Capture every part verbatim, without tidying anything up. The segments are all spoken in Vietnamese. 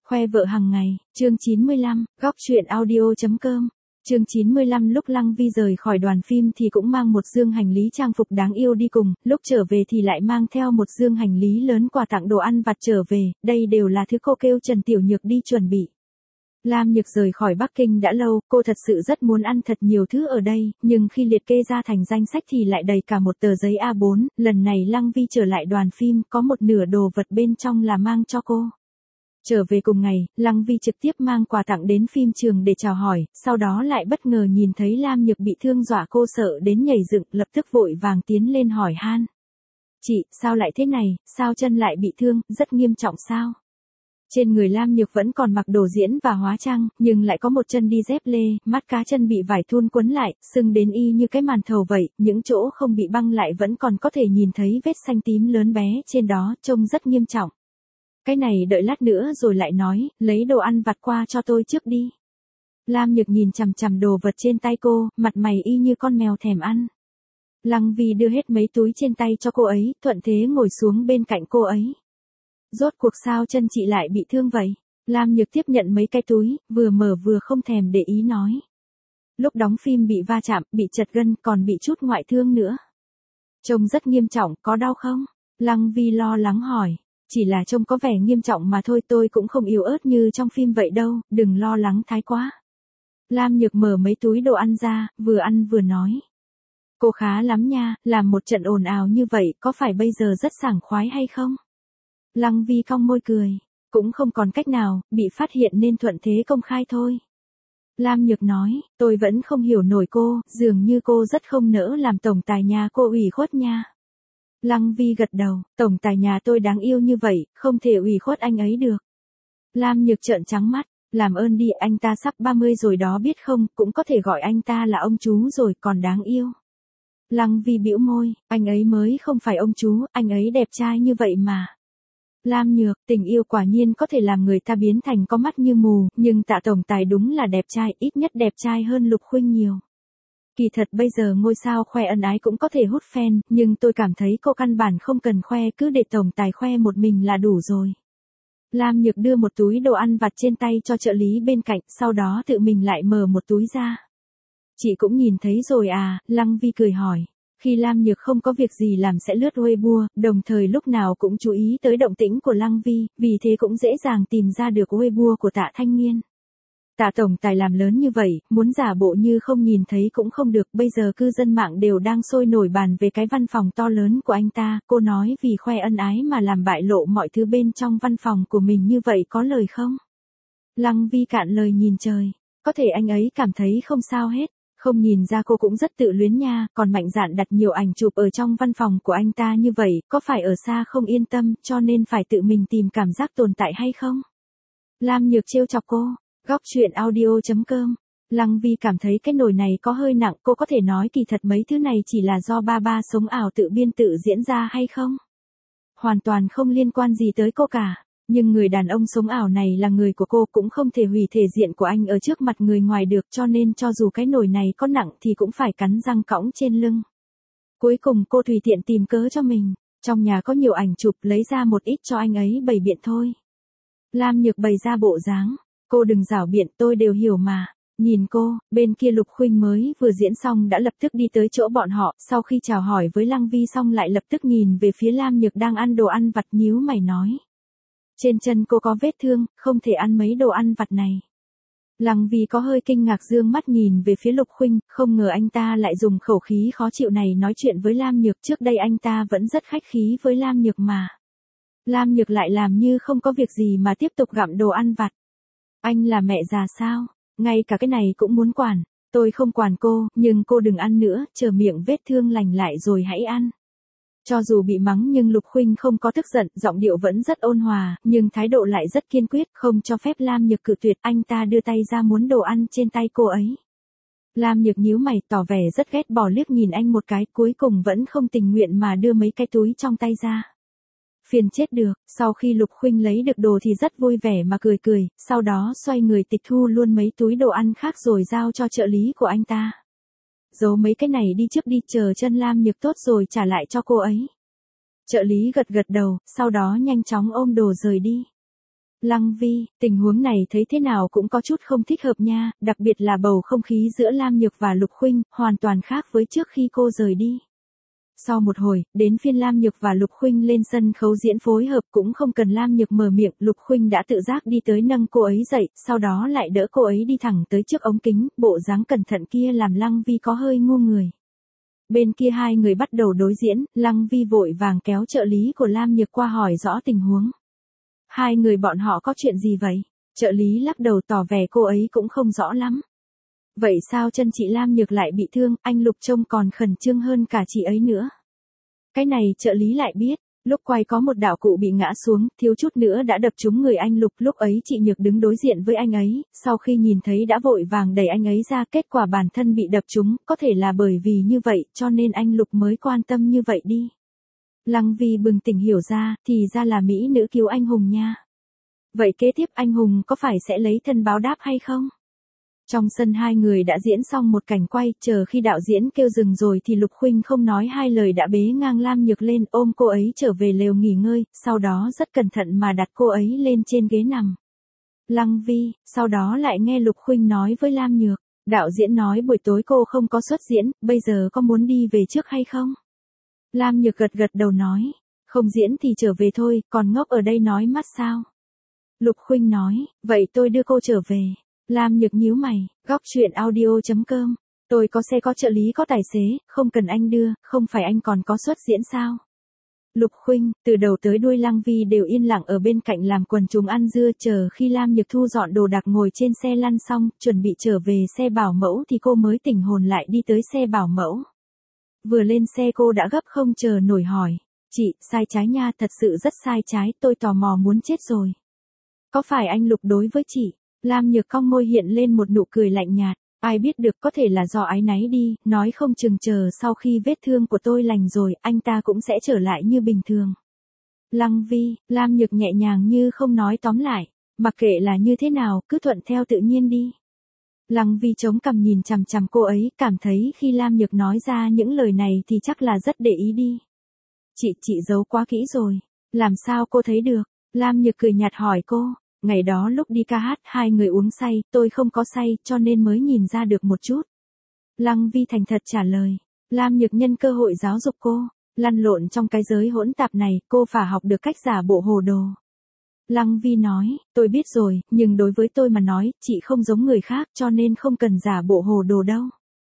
Khoe vợ hàng ngày, chương chín mươi lăm, góc truyện audio.com. Chương chín mươi lăm lúc Lăng Vi rời khỏi đoàn phim thì cũng mang một dương hành lý trang phục đáng yêu đi cùng, lúc trở về thì lại mang theo một dương hành lý lớn quà tặng đồ ăn vặt trở về, đây đều là thứ cô kêu Trần Tiểu Nhược đi chuẩn bị. Lam Nhược rời khỏi Bắc Kinh đã lâu, cô thật sự rất muốn ăn thật nhiều thứ ở đây, nhưng khi liệt kê ra thành danh sách thì lại đầy cả một tờ giấy A bốn, lần này Lăng Vi trở lại đoàn phim, có một nửa đồ vật bên trong là mang cho cô. Trở về cùng ngày, Lăng Vi trực tiếp mang quà tặng đến phim trường để chào hỏi, sau đó lại bất ngờ nhìn thấy Lam Nhược bị thương dọa cô sợ đến nhảy dựng, lập tức vội vàng tiến lên hỏi han. Chị, sao lại thế này, sao chân lại bị thương, rất nghiêm trọng sao? Trên người Lam Nhược vẫn còn mặc đồ diễn và hóa trang, nhưng lại có một chân đi dép lê, mắt cá chân bị vải thun quấn lại, sưng đến y như cái màn thầu vậy, những chỗ không bị băng lại vẫn còn có thể nhìn thấy vết xanh tím lớn bé trên đó, trông rất nghiêm trọng. Cái này đợi lát nữa rồi lại nói, lấy đồ ăn vặt qua cho tôi trước đi. Lam Nhược nhìn chằm chằm đồ vật trên tay cô, mặt mày y như con mèo thèm ăn. Lăng Vi đưa hết mấy túi trên tay cho cô ấy, thuận thế ngồi xuống bên cạnh cô ấy. Rốt cuộc sao chân chị lại bị thương vậy? Lam Nhược tiếp nhận mấy cái túi, vừa mở vừa không thèm để ý nói. Lúc đóng phim bị va chạm, bị chật gân, còn bị chút ngoại thương nữa. Trông rất nghiêm trọng, có đau không? Lăng Vi lo lắng hỏi. Chỉ là trông có vẻ nghiêm trọng mà thôi, tôi cũng không yếu ớt như trong phim vậy đâu, đừng lo lắng thái quá. Lam Nhược mở mấy túi đồ ăn ra, vừa ăn vừa nói. Cô khá lắm nha, làm một trận ồn ào như vậy, có phải bây giờ rất sảng khoái hay không? Lăng Vi cong môi cười, cũng không còn cách nào, bị phát hiện nên thuận thế công khai thôi. Lam Nhược nói, tôi vẫn không hiểu nổi cô, dường như cô rất không nỡ làm tổng tài nhà cô ủy khuất nha. Lăng Vi gật đầu, tổng tài nhà tôi đáng yêu như vậy, không thể ủy khuất anh ấy được. Lam Nhược trợn trắng mắt, làm ơn đi, anh ta sắp ba mươi rồi đó biết không, cũng có thể gọi anh ta là ông chú rồi, còn đáng yêu. Lăng Vi bĩu môi, anh ấy mới không phải ông chú, anh ấy đẹp trai như vậy mà. Lam Nhược, tình yêu quả nhiên có thể làm người ta biến thành có mắt như mù, nhưng Tạ tổng tài đúng là đẹp trai, ít nhất đẹp trai hơn Lục Khuynh nhiều. Kỳ thật bây giờ ngôi sao khoe ân ái cũng có thể hút fan, nhưng tôi cảm thấy cô căn bản không cần khoe, cứ để tổng tài khoe một mình là đủ rồi. Lam Nhược đưa một túi đồ ăn vặt trên tay cho trợ lý bên cạnh, sau đó tự mình lại mở một túi ra. Chị cũng nhìn thấy rồi à, Lăng Vi cười hỏi. Khi Lam Nhược không có việc gì làm sẽ lướt Weibo, đồng thời lúc nào cũng chú ý tới động tĩnh của Lăng Vi, vì thế cũng dễ dàng tìm ra được Weibo của Tạ Thanh Nghiên. Tạ tổng tài làm lớn như vậy, muốn giả bộ như không nhìn thấy cũng không được, bây giờ cư dân mạng đều đang sôi nổi bàn về cái văn phòng to lớn của anh ta, cô nói vì khoe ân ái mà làm bại lộ mọi thứ bên trong văn phòng của mình như vậy có lời không? Lăng Vi cạn lời nhìn trời, có thể anh ấy cảm thấy không sao hết, không nhìn ra cô cũng rất tự luyến nha, còn mạnh dạn đặt nhiều ảnh chụp ở trong văn phòng của anh ta như vậy, có phải ở xa không yên tâm, cho nên phải tự mình tìm cảm giác tồn tại hay không? Lam Nhược trêu chọc cô. Góc truyện audio.com. Lăng Vi cảm thấy cái nồi này có hơi nặng, cô có thể nói kỳ thật mấy thứ này chỉ là do ba ba sống ảo tự biên tự diễn ra hay không? Hoàn toàn không liên quan gì tới cô cả, nhưng người đàn ông sống ảo này là người của cô, cũng không thể hủy thể diện của anh ở trước mặt người ngoài được, cho nên cho dù cái nồi này có nặng thì cũng phải cắn răng cõng trên lưng. Cuối cùng cô tùy tiện tìm cớ cho mình, trong nhà có nhiều ảnh chụp, lấy ra một ít cho anh ấy bày biện thôi. Lam Nhược bày ra bộ dáng. Cô đừng giảo biện, tôi đều hiểu mà. Nhìn cô, bên kia Lục Khuynh mới vừa diễn xong đã lập tức đi tới chỗ bọn họ, sau khi chào hỏi với Lăng Vi xong lại lập tức nhìn về phía Lam Nhược đang ăn đồ ăn vặt, nhíu mày nói. Trên chân cô có vết thương, không thể ăn mấy đồ ăn vặt này. Lăng Vi có hơi kinh ngạc dương mắt nhìn về phía Lục Khuynh, không ngờ anh ta lại dùng khẩu khí khó chịu này nói chuyện với Lam Nhược, trước đây anh ta vẫn rất khách khí với Lam Nhược mà. Lam Nhược lại làm như không có việc gì mà tiếp tục gặm đồ ăn vặt. Anh là mẹ già sao? Ngay cả cái này cũng muốn quản. Tôi không quản cô, nhưng cô đừng ăn nữa, chờ miệng vết thương lành lại rồi hãy ăn. Cho dù bị mắng nhưng Lục Khuynh không có tức giận, giọng điệu vẫn rất ôn hòa, nhưng thái độ lại rất kiên quyết, không cho phép Lam Nhược cự tuyệt, anh ta đưa tay ra muốn đồ ăn trên tay cô ấy. Lam Nhược nhíu mày, tỏ vẻ rất ghét bỏ liếc nhìn anh một cái, cuối cùng vẫn không tình nguyện mà đưa mấy cái túi trong tay ra. Phiền chết được, sau khi Lục Khuynh lấy được đồ thì rất vui vẻ mà cười cười, sau đó xoay người tịch thu luôn mấy túi đồ ăn khác rồi giao cho trợ lý của anh ta. Giấu mấy cái này đi trước đi, chờ chân Lam Nhược tốt rồi trả lại cho cô ấy. Trợ lý gật gật đầu, sau đó nhanh chóng ôm đồ rời đi. Lăng Vi, tình huống này thấy thế nào cũng có chút không thích hợp nha, đặc biệt là bầu không khí giữa Lam Nhược và Lục Khuynh, hoàn toàn khác với trước khi cô rời đi. Sau một hồi, đến phiên Lam Nhược và Lục Khuynh lên sân khấu diễn phối hợp, cũng không cần Lam Nhược mở miệng, Lục Khuynh đã tự giác đi tới nâng cô ấy dậy, sau đó lại đỡ cô ấy đi thẳng tới trước ống kính, bộ dáng cẩn thận kia làm Lăng Vi có hơi ngu người. Bên kia hai người bắt đầu đối diễn, Lăng Vi vội vàng kéo trợ lý của Lam Nhược qua hỏi rõ tình huống. Hai người bọn họ có chuyện gì vậy? Trợ lý lắc đầu tỏ vẻ cô ấy cũng không rõ lắm. Vậy sao chân chị Lam Nhược lại bị thương, anh Lục trông còn khẩn trương hơn cả chị ấy nữa. Cái này trợ lý lại biết, lúc quay có một đạo cụ bị ngã xuống, thiếu chút nữa đã đập trúng người anh Lục, lúc ấy chị Nhược đứng đối diện với anh ấy, sau khi nhìn thấy đã vội vàng đẩy anh ấy ra, kết quả bản thân bị đập trúng, có thể là bởi vì như vậy, cho nên anh Lục mới quan tâm như vậy đi. Lăng Vi bừng tỉnh hiểu ra, thì ra là mỹ nữ cứu anh hùng nha. Vậy kế tiếp anh hùng có phải sẽ lấy thân báo đáp hay không? Trong sân hai người đã diễn xong một cảnh quay, chờ khi đạo diễn kêu dừng rồi thì Lục Khuynh không nói hai lời đã bế ngang Lam Nhược lên, ôm cô ấy trở về lều nghỉ ngơi, sau đó rất cẩn thận mà đặt cô ấy lên trên ghế nằm. Lăng Vi, sau đó lại nghe Lục Khuynh nói với Lam Nhược, đạo diễn nói buổi tối cô không có xuất diễn, bây giờ có muốn đi về trước hay không? Lam Nhược gật gật đầu nói, không diễn thì trở về thôi, còn ngốc ở đây nói mắt sao? Lục Khuynh nói, vậy tôi đưa cô trở về. Lam Nhược nhíu mày, góc truyện audio chấm com, tôi có xe có trợ lý có tài xế, không cần anh đưa, không phải anh còn có xuất diễn sao? Lục Khuynh, từ đầu tới đuôi Lăng Vi đều yên lặng ở bên cạnh làm quần chúng ăn dưa, chờ khi Lam Nhược thu dọn đồ đạc ngồi trên xe lăn xong, chuẩn bị trở về xe bảo mẫu thì cô mới tỉnh hồn lại đi tới xe bảo mẫu. Vừa lên xe cô đã gấp không chờ nổi hỏi, chị, sai trái nha, thật sự rất sai trái, tôi tò mò muốn chết rồi. Có phải anh Lục đối với chị? Lam Nhược cong môi hiện lên một nụ cười lạnh nhạt, ai biết được, có thể là do áy náy đi, nói không chừng chờ sau khi vết thương của tôi lành rồi, anh ta cũng sẽ trở lại như bình thường. Lăng Vi, Lam Nhược nhẹ nhàng như không nói, tóm lại, mặc kệ là như thế nào, cứ thuận theo tự nhiên đi. Lăng Vi chống cằm nhìn chằm chằm cô ấy, cảm thấy khi Lam Nhược nói ra những lời này thì chắc là rất để ý đi. Chị, chị giấu quá kỹ rồi, làm sao cô thấy được? Lam Nhược cười nhạt hỏi cô. Ngày đó lúc đi ca hát hai người uống say, tôi không có say cho nên mới nhìn ra được một chút. Lăng Vi thành thật trả lời. Lam Nhược nhân cơ hội giáo dục cô, lăn lộn trong cái giới hỗn tạp này, cô phải học được cách giả bộ hồ đồ. Lăng Vi nói, tôi biết rồi, nhưng đối với tôi mà nói, chị không giống người khác cho nên không cần giả bộ hồ đồ đâu.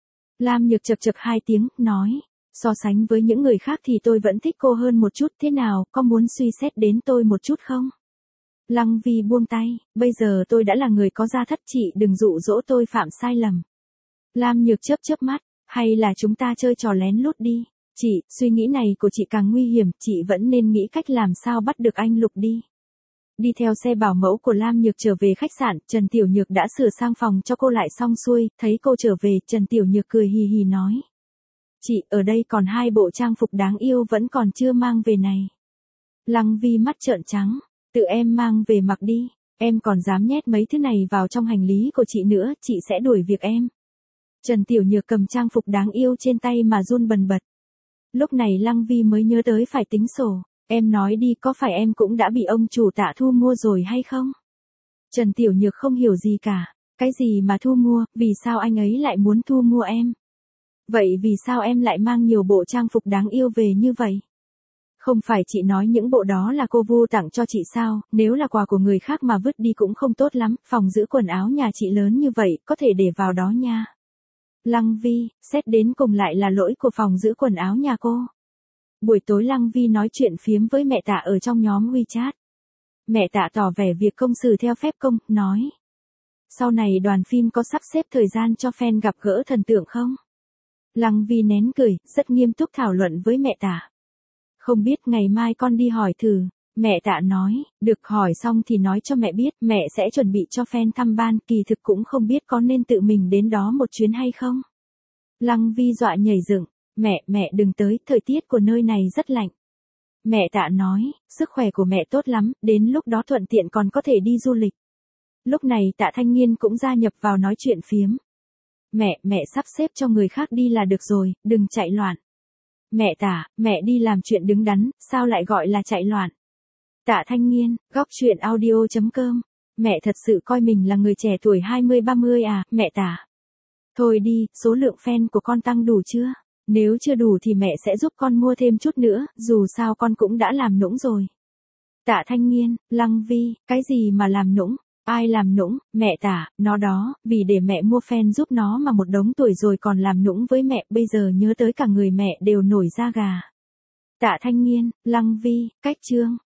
Lam Nhược chật chật hai tiếng, nói, so sánh với những người khác thì tôi vẫn thích cô hơn một chút, thế nào, có muốn suy xét đến tôi một chút không? Lăng Vi buông tay, bây giờ tôi đã là người có gia thất, chị đừng dụ dỗ tôi phạm sai lầm. Lam Nhược chớp chớp mắt, hay là chúng ta chơi trò lén lút đi. Chị, suy nghĩ này của chị càng nguy hiểm, chị vẫn nên nghĩ cách làm sao bắt được anh Lục đi. Đi theo xe bảo mẫu của Lam Nhược trở về khách sạn, Trần Tiểu Nhược đã sửa sang phòng cho cô lại xong xuôi, thấy cô trở về, Trần Tiểu Nhược cười hì hì nói. Chị, ở đây còn hai bộ trang phục đáng yêu vẫn còn chưa mang về này. Lăng Vi mắt trợn trắng. Tự em mang về mặc đi, em còn dám nhét mấy thứ này vào trong hành lý của chị nữa, chị sẽ đuổi việc em. Trần Tiểu Nhược cầm trang phục đáng yêu trên tay mà run bần bật. Lúc này Lăng Vi mới nhớ tới phải tính sổ, em nói đi, có phải em cũng đã bị ông chủ Tạ thu mua rồi hay không? Trần Tiểu Nhược không hiểu gì cả, cái gì mà thu mua, vì sao anh ấy lại muốn thu mua em? Vậy vì sao em lại mang nhiều bộ trang phục đáng yêu về như vậy? Không phải chị nói những bộ đó là cô Vu tặng cho chị sao, nếu là quà của người khác mà vứt đi cũng không tốt lắm, phòng giữ quần áo nhà chị lớn như vậy, có thể để vào đó nha. Lăng Vi, xét đến cùng lại là lỗi của phòng giữ quần áo nhà cô. Buổi tối Lăng Vi nói chuyện phiếm với mẹ Tạ ở trong nhóm WeChat. Mẹ Tạ tỏ vẻ việc công xử theo phép công, nói. Sau này đoàn phim có sắp xếp thời gian cho fan gặp gỡ thần tượng không? Lăng Vi nén cười, rất nghiêm túc thảo luận với mẹ Tạ. Không biết, ngày mai con đi hỏi thử. Mẹ Tạ nói, được, hỏi xong thì nói cho mẹ biết, mẹ sẽ chuẩn bị cho fan thăm ban, kỳ thực cũng không biết có nên tự mình đến đó một chuyến hay không. Lăng Vi dọa nhảy dựng, mẹ, mẹ đừng tới, thời tiết của nơi này rất lạnh. Mẹ Tạ nói, sức khỏe của mẹ tốt lắm, đến lúc đó thuận tiện còn có thể đi du lịch. Lúc này Tạ Thanh Nghiên cũng gia nhập vào nói chuyện phiếm. Mẹ, mẹ sắp xếp cho người khác đi là được rồi, đừng chạy loạn. Mẹ Tạ, mẹ đi làm chuyện đứng đắn, sao lại gọi là chạy loạn? Tạ Thanh Nghiên, góc truyện audio chấm com. Mẹ thật sự coi mình là người trẻ tuổi hai mươi ba mươi à, mẹ Tạ. Thôi đi, số lượng fan của con tăng đủ chưa? Nếu chưa đủ thì mẹ sẽ giúp con mua thêm chút nữa, dù sao con cũng đã làm nũng rồi. Tạ Thanh Nghiên, Lăng Vi, cái gì mà làm nũng? Ai làm nũng? Mẹ Tạ, nó đó, vì để mẹ mua fan giúp nó mà một đống tuổi rồi còn làm nũng với mẹ, bây giờ nhớ tới cả người mẹ đều nổi da gà. Tạ Thanh Nghiên, Lăng Vi, cách chương.